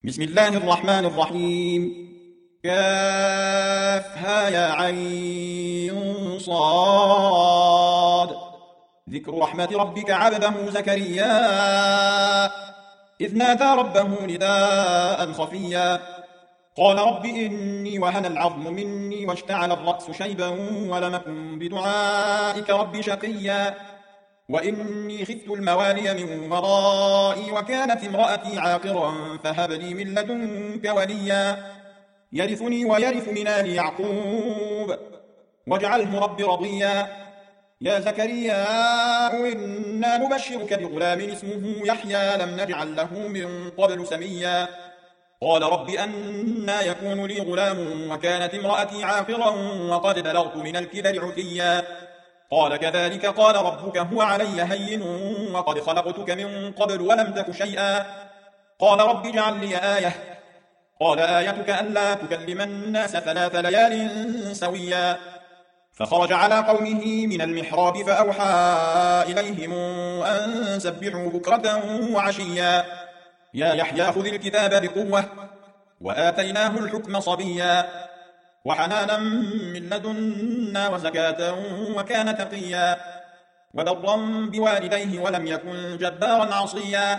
بسم الله الرحمن الرحيم. كافها يا عين صاد. ذكر رحمة ربك عبده زكريا إذ نادى ربه نداء خفيا قال رب إني وهن العظم مني واشتعل الرأس شيبا ولم أكن بدعائك رب شقيا وإني خفت الموالي من ورائي وكانت امرأتي عاقرا فهب لي من لدنك وليا يرثني ويرث من آل يعقوب واجعله رب رضيا يا زكريا إنا نبشرك بغلام اسمه يحيى لم نجعل له من قبل سميا قال رب أنى يكون لي غلام وكانت امرأتي عاقرا وقد بلغت من الكبر عتيا قال كذلك قال ربك هو علي هين وقد خلقتك من قبل ولم تك شيئا قال رب اجعل لي آية قال آيتك ألا تكلم الناس 3 ليال سويا فخرج على قومه من المحراب فأوحى إليهم أن سبحوا بكرة وعشيا يا يحيى خذ الكتاب بقوة وآتيناه الحكم صبيا وحنانا من لدنا وزكاة وكان تقيا وبرا بوالديه ولم يكن جبارا عصيا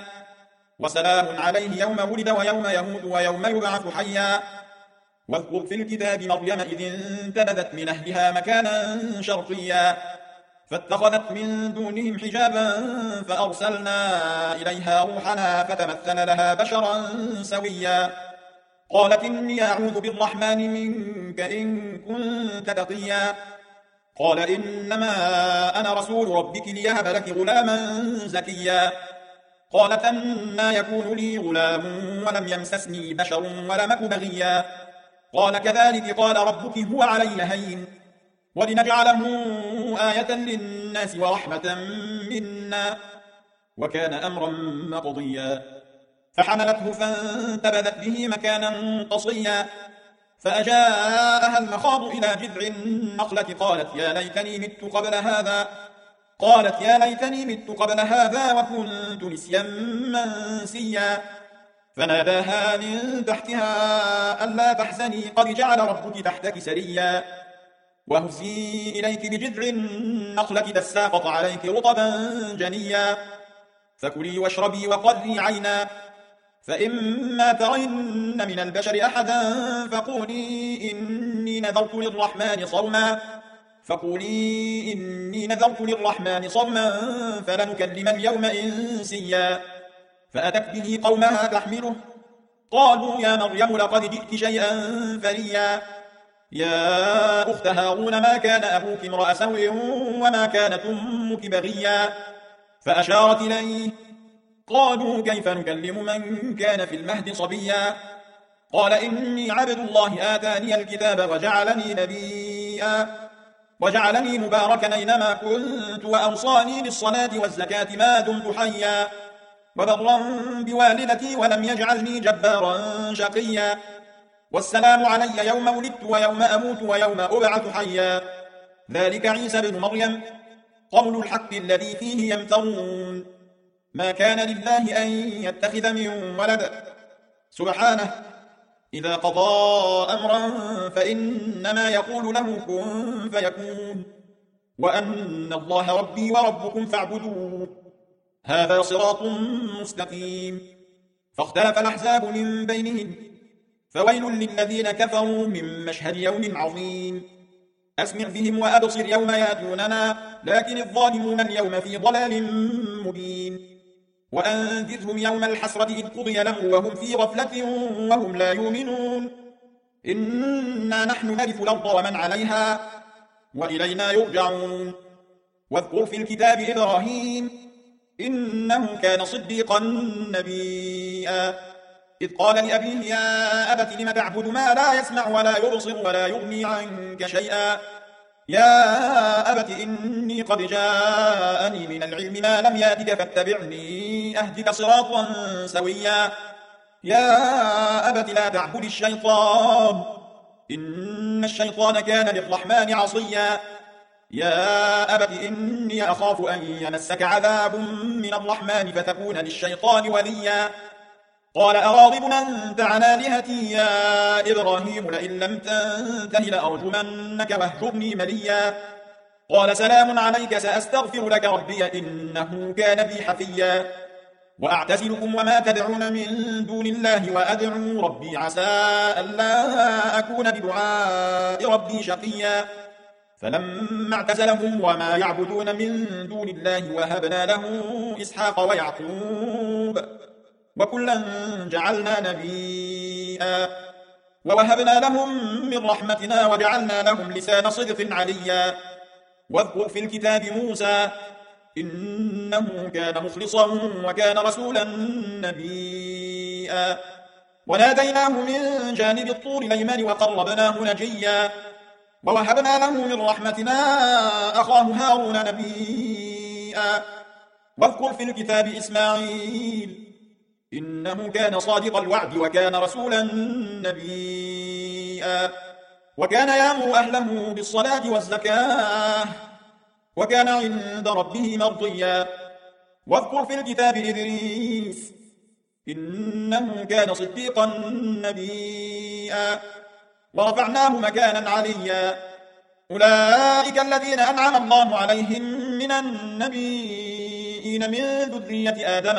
وسلام عليه يوم ولد ويوم يموت ويوم يبعث حيا واذكر في الكتاب مريم إذ انتبذت من أهلها مكانا شرقيا فاتخذت من دونهم حجابا فأرسلنا إليها روحنا فتمثل لها بشرا سويا قالت إني أعوذ بالرحمن منك إن كنت تقيا قال إنما أنا رسول ربك ليهب لك غلاما زكيا قالت أنى يكون لي غلام ولم يمسسني بشر ولم أك بغيا قال كذلك قال ربك هو علي هين ولنجعله آية للناس ورحمة منا وكان أمرا مقضيا فحملته فانتبذت به مكانا قصيا فأجاءها المخاض إلى جذع النخلة قالت يا ليتني مت قبل هذا وكنت نسيا منسيا فناداها من تحتها ألا تحزني قد جعل ربك تحتك سريا وهزي إليك بجذع النخلة تساقط عليك رطبا جنيا فكلي واشربي وقري عينا فإما ترين من البشر أحدا فقولي إني نذرت للرحمن صوما فلنكلم اليوم إنسيا فأتت به قومها تحمله قالوا يا مريم لقد جئت شيئا فريا يا أخت هارون ما كان أبوك امرأ سوء وما كانت أمك بغيا فأشارت إليه قالوا كيف نكلم من كان في المهد صبيا قال إني عبد الله آتاني الكتاب وجعلني مباركا أينما كنت وأوصاني بالصلاة والزكاة ما دمت حيا وبرا بوالدتي ولم يجعلني جبارا شقيا والسلام علي يوم ولدت ويوم أموت ويوم أبعث حيا ذلك عيسى بن مريم قول الحق الذي فيه يمترون ما كان لله أن يتخذ من ولد سبحانه إذا قضى أمرا فإنما يقول له كن فيكون وأن الله ربي وربكم فاعبدوه هذا صراط مستقيم فاختلف الأحزاب من بينهم فويل للذين كفروا من مشهد يوم عظيم أسمع بهم وأبصر يوم ياتوننا لكن الظالمون اليوم في ضلال مبين وأنذرهم يوم الحسرة إذ قضي لهم وهم في غفلة وهم لا يؤمنون إنا نحن نرث الأرض ومن عليها وإلينا يرجعون واذكر في الكتاب إبراهيم إنه كان صديقا نبيا إذ قال لأبيه يا أبت لم تعبد ما لا يسمع ولا يبصر ولا يغني عنك شيئا يا أبت إني قد جاءني من العلم ما لم ياتك فاتبعني أهدك صراطا سويا يا أبت لا تعبد الشيطان إن الشيطان كان للرحمن عصيا يا أبت إني أخاف أن يمسك عذاب من الرحمن فتكون للشيطان وليا قال أراغب أنت عن آلهتي يا إبراهيم لئن لم تنته لأرجمنك واهجرني مليا قال سلام عليك سأستغفر لك ربي إنه كان بي حفيا وأعتزلكم وما تدعون من دون الله وأدعو ربي عسى ألا أكون بدعاء ربي شقيا فلما اعتزلهم وما يعبدون من دون الله وهبنا له إسحاق ويعقوب وكلا جعلنا نبيا ووهبنا لهم من رحمتنا وجعلنا لهم لسان صدق عليا واذكر في الكتاب موسى إنه كان مخلصا وكان رسولا نبيا وناديناه من جانب الطور الأيمن وقربناه نجيا ووهبنا له من رحمتنا أخاه هارون نبيا واذكر في الكتاب إسماعيل إنه كان صادق الوعد وكان رسولا نبيا وكان يأمر أهله بالصلاة والزكاة وكان عند ربه مرضيا واذكر في الكتاب إدريس إنه كان صديقا نبيا ورفعناه مكانا عليا أولئك الذين أنعم الله عليهم من النبيين من ذرية آدم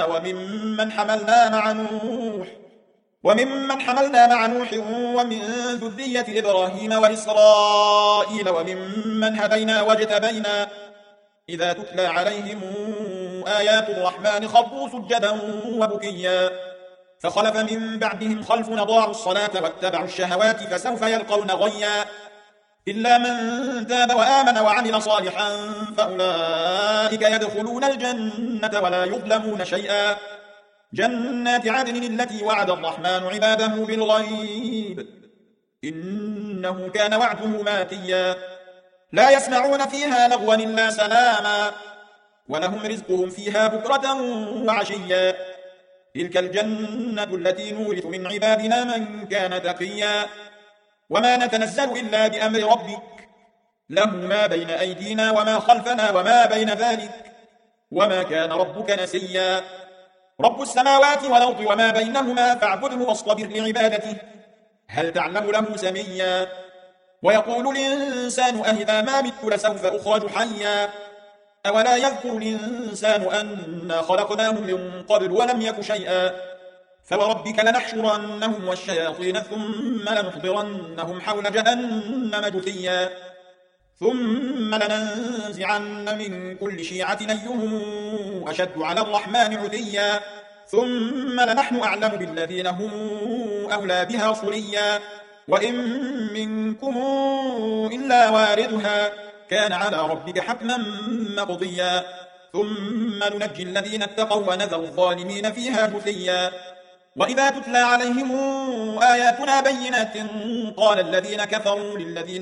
وممن حملنا مع نوح ومن ذرية إبراهيم وإسرائيل وممن هدينا واجتبينا إذا تتلى عليهم آيات الرحمن خروا سجدا وبكيا فخلف من بعدهم خلف أضاعوا الصلاة واتبعوا الشهوات فسوف يلقون غيا إلا من تاب وآمن وعمل صالحا فأولئك يدخلون الجنة ولا يظلمون شيئا جنات عدن التي وعد الرحمن عباده بالغيب إنه كان وعده ماتيا لا يسمعون فيها لغوا إلا سلاما ولهم رزقهم فيها بكرة وعشيا تلك الجنة التي نورث من عبادنا من كان تقيا وما نتنزل إلا بأمر ربك له ما بين أيدينا وما خلفنا وما بين ذلك وما كان ربك نسيا رب السماوات والأرض وما بينهما فاعبده واصطبر لعبادته هل تعلم له سميا ويقول الإنسان أهذا ما مت لسوف أخرج حيا أولا يذكر الإنسان أنا خلقناه من قبل ولم يك شيئا فوربك لنحشرنهم والشياطين ثم لنحضرنهم حول جهنم جثيا ثم لننزعن من كل شيعة أيهم أشد على الرحمن عتيا ثم لنحن أعلم بالذين هم أولى بها صليا وإن منكم إلا واردها كان على ربك حتما مقضيا ثم ننجي الذين اتقوا ونذر الظالمين فيها جثيا وإذا تتلى عليهم آياتنا بينات قال الذين كفروا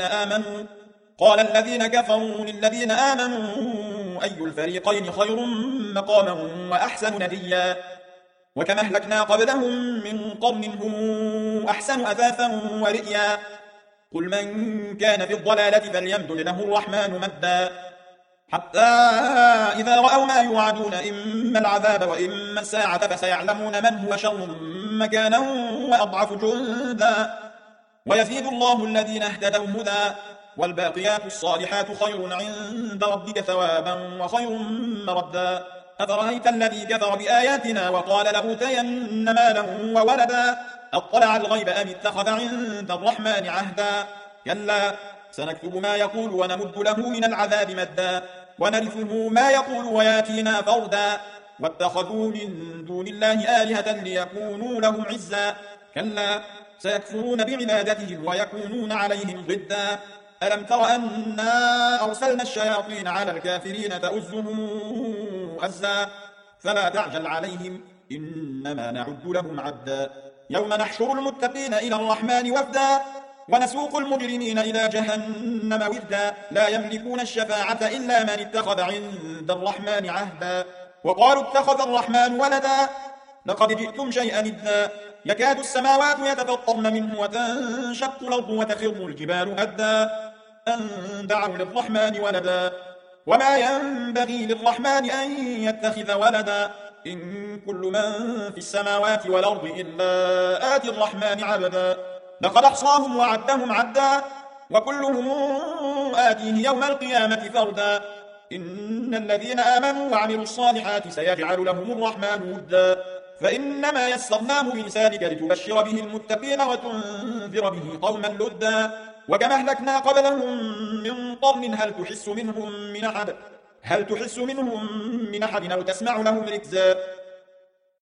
للذين آمنوا أي الفريقين خير مقاما وأحسن نديا وكما أهلكنا قبلهم من قرن هم أحسن أثاثا ورئيا قل من كان في الضلالة فليمدد له الرحمن مدا حتى إذا رأوا ما يوعدون إما العذاب وإما الساعة فسيعلمون من هو شر مكانا وأضعف جندا ويزيد الله الذين اهتدوا هدى والباقيات الصالحات خير عند ربك ثوابا وخير مردا أفرأيت الذي كفر بآياتنا وقال لأوتين مالا وولدا أطلع الغيب أم اتخذ عند الرحمن عهدا كلا سنكتب ما يقول ونمد له من العذاب مدا ونرثه ما يقول وياتينا فردا واتخذوا من دون الله آلهة ليكونوا لهم عزا كلا سيكفرون بعبادتهم ويكونون عليهم ضدا ألم تر أنا أرسلنا الشياطين على الكافرين تؤزهم أزا فلا تعجل عليهم إنما نعد لهم عدا يوم نحشر المتقين إلى الرحمن وفدا ونسوق المجرمين إلى جهنم وردا لا يملكون الشفاعة إلا من اتخذ عند الرحمن عهدا وقالوا اتخذ الرحمن ولدا لقد جئتم شيئا إدا يكاد السماوات يتفطرن منه وتنشق الأرض وتخر الجبال هدا أن دعوا للرحمن ولدا وما ينبغي للرحمن أن يتخذ ولدا إن كل من في السماوات والأرض إلا آتي الرحمن عبدا لقد أحصاهم وعدهم عدا وكلهم آتيه يوم القيامة فردا إن الذين آمنوا وعملوا الصالحات سيجعل لهم الرحمن ودا فإنما يسرناه بلسانك لتبشر به المتقين وتنذر به قوما لدا وكما أهلكنا قبلهم من قرن هل تحس منهم من أحد أو تسمع لهم ركزا